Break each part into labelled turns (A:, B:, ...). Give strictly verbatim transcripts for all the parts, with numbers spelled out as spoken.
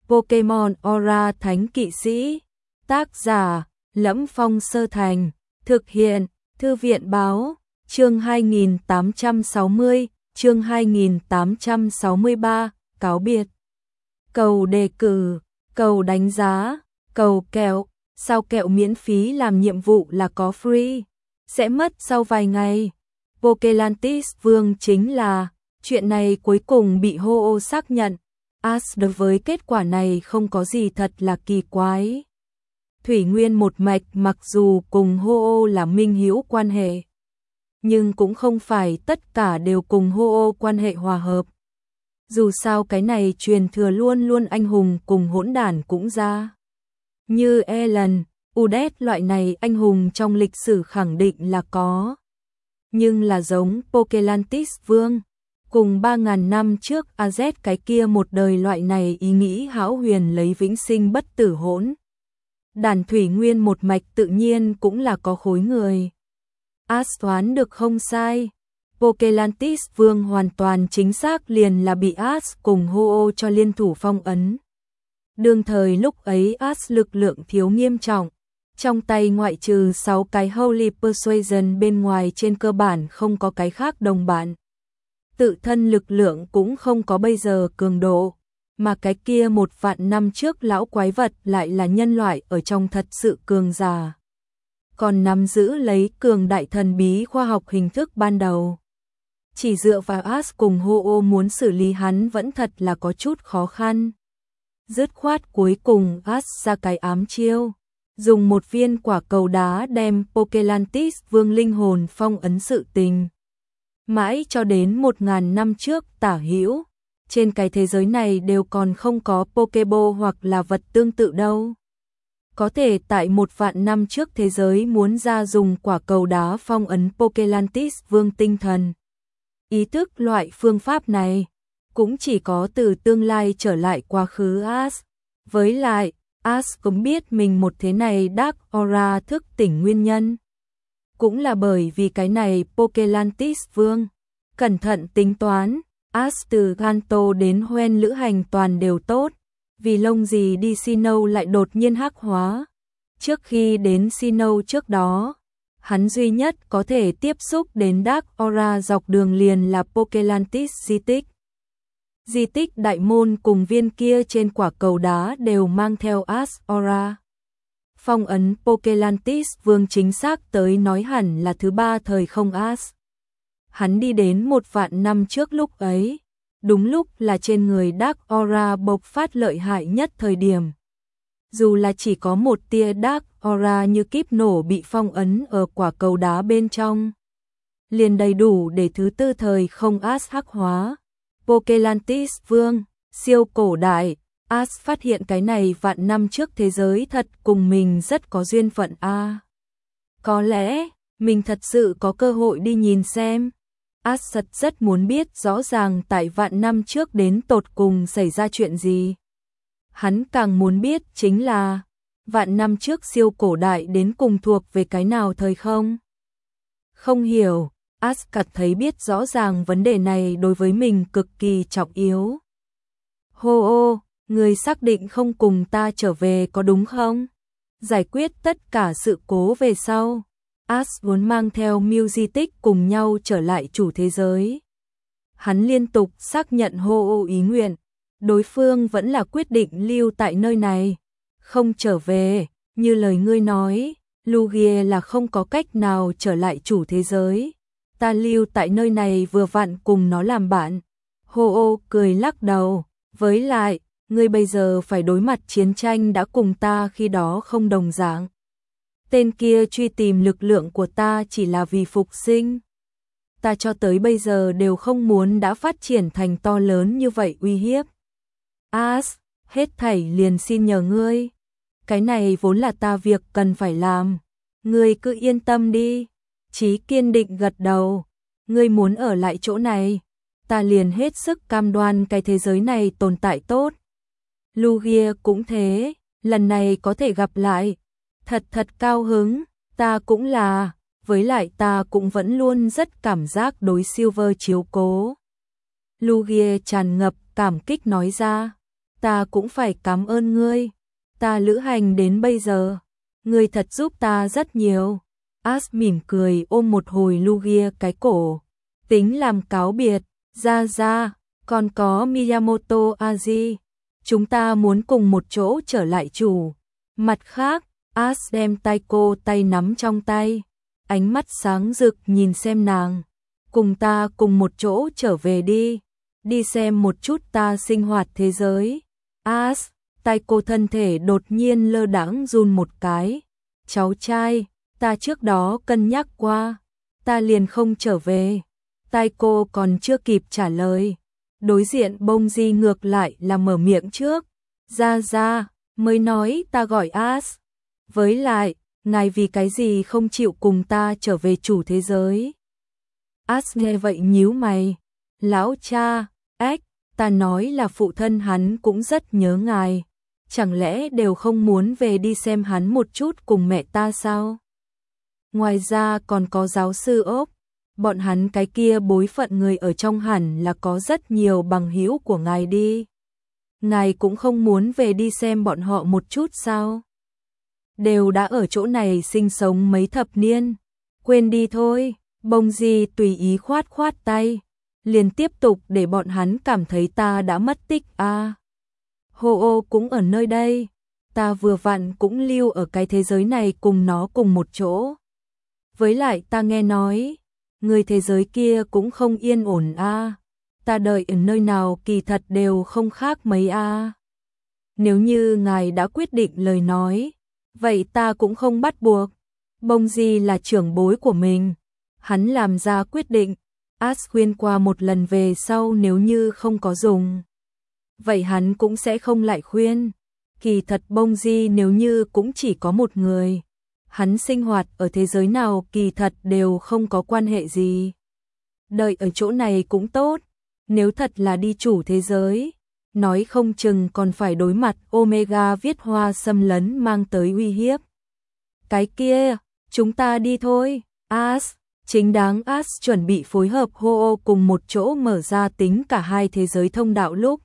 A: Pokemon Aura Thánh Kỵ Sĩ. Tác giả: Lẫm Phong Sơ Thành. Thực hiện: Thư viện báo. Chương hai nghìn tám trăm sáu mươi, chương hai nghìn tám trăm sáu mươi ba, cáo biệt. Cầu đề cử, cầu đánh giá, cầu kẹo. Sao kẹo miễn phí làm nhiệm vụ là có free, sẽ mất sau vài ngày. Pokelantis Vương chính là, chuyện này cuối cùng bị Ho-Oh xác nhận. Ash đối với kết quả này không có gì thật là kỳ quái. Thủy Nguyên một mạch mặc dù cùng Ho-Oh là minh hữu quan hệ, nhưng cũng không phải tất cả đều cùng Ho-Oh quan hệ hòa hợp. Dù sao cái này truyền thừa luôn luôn anh hùng cùng hỗn đản cũng ra. Như Ellen, Udet loại này anh hùng trong lịch sử khẳng định là có. Nhưng là giống Pokelantis Vương, cùng ba ngàn năm trước a dét cái kia một đời loại này ý nghĩ hão huyền lấy vĩnh sinh bất tử hỗn. Đàn Thủy Nguyên một mạch tự nhiên cũng là có khối người. Ash đoán được không sai. Pokelantis Vương hoàn toàn chính xác liền là bị Ash cùng Ho-Oh cho liên thủ phong ấn. Đương thời lúc ấy Ash lực lượng thiếu nghiêm trọng, trong tay ngoại trừ sáu cái Holy Persuasion bên ngoài trên cơ bản không có cái khác đồng bạn. Tự thân lực lượng cũng không có bây giờ cường độ, mà cái kia một vạn năm trước lão quái vật lại là nhân loại ở trong thật sự cường giả. Còn nắm giữ lấy cường đại thần bí khoa học hình thức ban đầu. Chỉ dựa vào Ash cùng Ho-Oh muốn xử lý hắn vẫn thật là có chút khó khăn. Dứt khoát cuối cùng Ash ra cái ám chiêu, dùng một viên quả cầu đá đem Pokelantis Vương linh hồn phong ấn sự tình. Mãi cho đến một ngàn năm trước tả hữu, trên cái thế giới này đều còn không có Pokeball hoặc là vật tương tự đâu. Có thể tại một vạn năm trước thế giới muốn ra dùng quả cầu đá phong ấn Pokelantis Vương tinh thần. Ý thức loại phương pháp này cũng chỉ có từ tương lai trở lại quá khứ Ash. Với lại, Ash cũng biết mình một thế này Dark Aura thức tỉnh nguyên nhân. Cũng là bởi vì cái này Pokelantis Vương. Cẩn thận tính toán, Ash từ Kanto đến Hoenn lữ hành toàn đều tốt. Vì lông gì đi Sinnoh lại đột nhiên hắc hóa. Trước khi đến Sinnoh trước đó, hắn duy nhất có thể tiếp xúc đến Dark Aura dọc đường liền là Pokelantis di tích. Di tích đại môn cùng viên kia trên quả cầu đá đều mang theo Ash Aura. Phong ấn Pokelantis Vương chính xác tới nói hẳn là thứ ba thời không Ash. Hắn đi đến một vạn năm trước lúc ấy, đúng lúc là trên người Dark Aura bộc phát lợi hại nhất thời điểm. Dù là chỉ có một tia Dark Aura như kíp nổ bị phong ấn ở quả cầu đá bên trong, liền đầy đủ để thứ tư thời không Ash hắc hóa. Pokelantis Vương, siêu cổ đại, Ash phát hiện cái này vạn năm trước thế giới thật cùng mình rất có duyên phận a. À, có lẽ, mình thật sự có cơ hội đi nhìn xem. Ash thật rất muốn biết rõ ràng tại vạn năm trước đến tột cùng xảy ra chuyện gì. Hắn càng muốn biết chính là, vạn năm trước siêu cổ đại đến cùng thuộc về cái nào thời không? Không hiểu. Ash cảm thấy biết rõ ràng vấn đề này đối với mình cực kỳ trọng yếu. Ho-Oh, người xác định không cùng ta trở về có đúng không? Giải quyết tất cả sự cố về sau, Ash muốn mang theo Mew di tích cùng nhau trở lại chủ thế giới. Hắn liên tục xác nhận Ho-Oh ý nguyện, đối phương vẫn là quyết định lưu tại nơi này, không trở về, như lời ngươi nói, Lugia là không có cách nào trở lại chủ thế giới. Ta lưu tại nơi này vừa vặn cùng nó làm bạn. Ho-Oh cười lắc đầu, với lại, ngươi bây giờ phải đối mặt chiến tranh đã cùng ta khi đó không đồng dạng. Tên kia truy tìm lực lượng của ta chỉ là vì phục sinh. Ta cho tới bây giờ đều không muốn đã phát triển thành to lớn như vậy uy hiếp. Ash, hết thảy liền xin nhờ ngươi. Cái này vốn là ta việc cần phải làm. Ngươi cứ yên tâm đi. Chí kiên định gật đầu, ngươi muốn ở lại chỗ này, ta liền hết sức cam đoan cái thế giới này tồn tại tốt. Lugia cũng thế, lần này có thể gặp lại, thật thật cao hứng, ta cũng là, với lại ta cũng vẫn luôn rất cảm giác đối Silver chiếu cố. Lugia tràn ngập cảm kích nói ra, ta cũng phải cảm ơn ngươi. Ta lữ hành đến bây giờ, ngươi thật giúp ta rất nhiều. As mỉm cười ôm một hồi Lugia cái cổ, tính làm cáo biệt. Ra ra, còn có Miyamoto Aji, chúng ta muốn cùng một chỗ trở lại chủ. Mặt khác, As đem Taiko tay nắm trong tay, ánh mắt sáng rực nhìn xem nàng. Cùng ta cùng một chỗ trở về đi, đi xem một chút ta sinh hoạt thế giới. As, Taiko thân thể đột nhiên lơ đãng run một cái. Cháu trai, ta trước đó cân nhắc qua, ta liền không trở về. Taiko còn chưa kịp trả lời, đối diện Bông Di ngược lại là mở miệng trước. Ra ra, mới nói ta gọi As. Với lại, ngài vì cái gì không chịu cùng ta trở về chủ thế giới? As nghe vậy nhíu mày. Lão cha, ếch, ta nói là phụ thân hắn cũng rất nhớ ngài. Chẳng lẽ đều không muốn về đi xem hắn một chút cùng mẹ ta sao? Ngoài ra còn có giáo sư ốp, bọn hắn cái kia bối phận người ở trong hẳn là có rất nhiều bằng hữu của ngài đi. Ngài cũng không muốn về đi xem bọn họ một chút sao? Đều đã ở chỗ này sinh sống mấy thập niên, quên đi thôi. Bông Di tùy ý khoát khoát tay, liền tiếp tục để bọn hắn cảm thấy ta đã mất tích à. Hô ô cũng ở nơi đây, ta vừa vặn cũng lưu ở cái thế giới này cùng nó cùng một chỗ. Với lại ta nghe nói, người thế giới kia cũng không yên ổn à. Ta đợi ở nơi nào kỳ thật đều không khác mấy à. Nếu như ngài đã quyết định lời nói, vậy ta cũng không bắt buộc. Bông Di là trưởng bối của mình, hắn làm ra quyết định. As khuyên qua một lần về sau nếu như không có dùng, vậy hắn cũng sẽ không lại khuyên. Kỳ thật Bông Di nếu như cũng chỉ có một người, hắn sinh hoạt ở thế giới nào kỳ thật đều không có quan hệ gì. Đợi ở chỗ này cũng tốt, nếu thật là đi chủ thế giới, nói không chừng còn phải đối mặt Omega viết hoa xâm lấn mang tới uy hiếp. Cái kia, chúng ta đi thôi. As, chính đáng As chuẩn bị phối hợp Ho-Oh cùng một chỗ mở ra tính cả hai thế giới thông đạo lúc.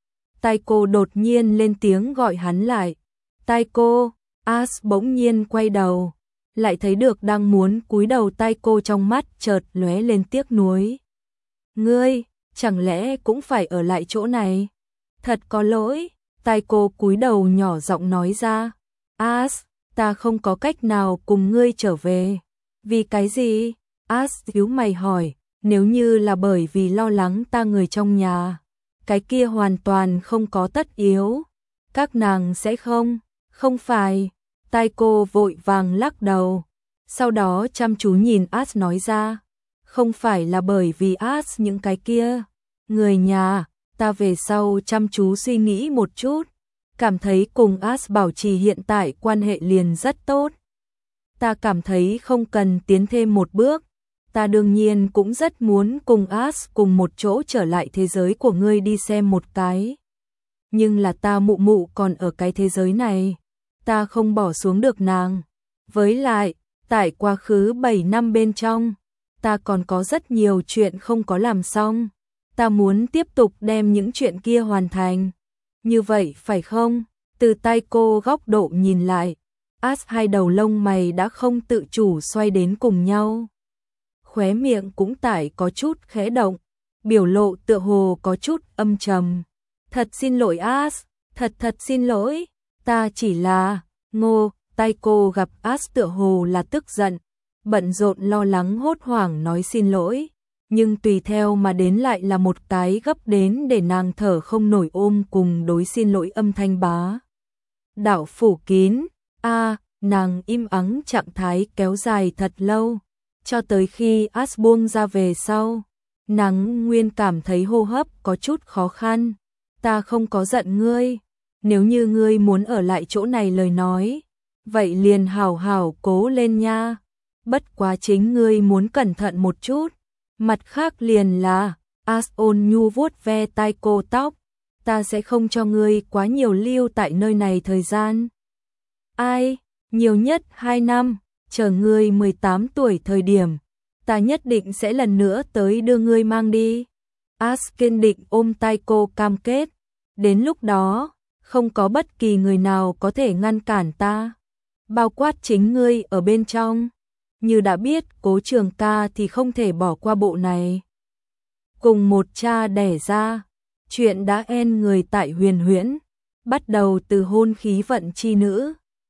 A: Taiko đột nhiên lên tiếng gọi hắn lại. Taiko, As bỗng nhiên quay đầu, lại thấy được đang muốn cúi đầu Taiko trong mắt chợt lóe lên tiếc nuối. Ngươi, chẳng lẽ cũng phải ở lại chỗ này? Thật có lỗi, Taiko cúi đầu nhỏ giọng nói ra. As, ta không có cách nào cùng ngươi trở về. Vì cái gì? As nhíu mày hỏi. Nếu như là bởi vì lo lắng ta người trong nhà, cái kia hoàn toàn không có tất yếu. Các nàng sẽ không, không phải. Taiko vội vàng lắc đầu, sau đó chăm chú nhìn As nói ra. Không phải là bởi vì As những cái kia. Người nhà, ta về sau chăm chú suy nghĩ một chút, cảm thấy cùng As bảo trì hiện tại quan hệ liền rất tốt. Ta cảm thấy không cần tiến thêm một bước. Ta đương nhiên cũng rất muốn cùng As cùng một chỗ trở lại thế giới của ngươi đi xem một cái. Nhưng là ta mụ mụ còn ở cái thế giới này, ta không bỏ xuống được nàng. Với lại, tại quá khứ bảy năm bên trong, ta còn có rất nhiều chuyện không có làm xong. Ta muốn tiếp tục đem những chuyện kia hoàn thành. Như vậy phải không? Từ Taiko góc độ nhìn lại, As hai đầu lông mày đã không tự chủ xoay đến cùng nhau. Khóe miệng cũng tải có chút khẽ động, biểu lộ tựa hồ có chút âm trầm. Thật xin lỗi As, thật thật xin lỗi, ta chỉ là, ngô. Taiko gặp As tựa hồ là tức giận, bận rộn lo lắng hốt hoảng nói xin lỗi, nhưng tùy theo mà đến lại là một cái gấp đến để nàng thở không nổi ôm cùng đối xin lỗi âm thanh bá. Đạo phủ kín, a nàng im ắng trạng thái kéo dài thật lâu, cho tới khi As buông ra về sau, nàng nguyên cảm thấy hô hấp có chút khó khăn. Ta không có giận ngươi, nếu như ngươi muốn ở lại chỗ này lời nói, vậy liền hảo hảo cố lên nha. Bất quá chính ngươi muốn cẩn thận một chút. Mặt khác liền là, As ôn nhu vuốt ve Taiko tóc, ta sẽ không cho ngươi quá nhiều lưu tại nơi này thời gian. Ai, nhiều nhất hai năm, chờ ngươi mười tám tuổi thời điểm, ta nhất định sẽ lần nữa tới đưa ngươi mang đi. As kiên định ôm Taiko cam kết, Đến lúc đó, không có bất kỳ người nào có thể ngăn cản ta, bao quát chính ngươi ở bên trong. Như đã biết Cố Trường Ca thì không thể bỏ qua bộ này. Cùng một cha đẻ ra, chuyện đã en người tại Huyền Huyễn, bắt đầu từ hôn khí vận chi nữ,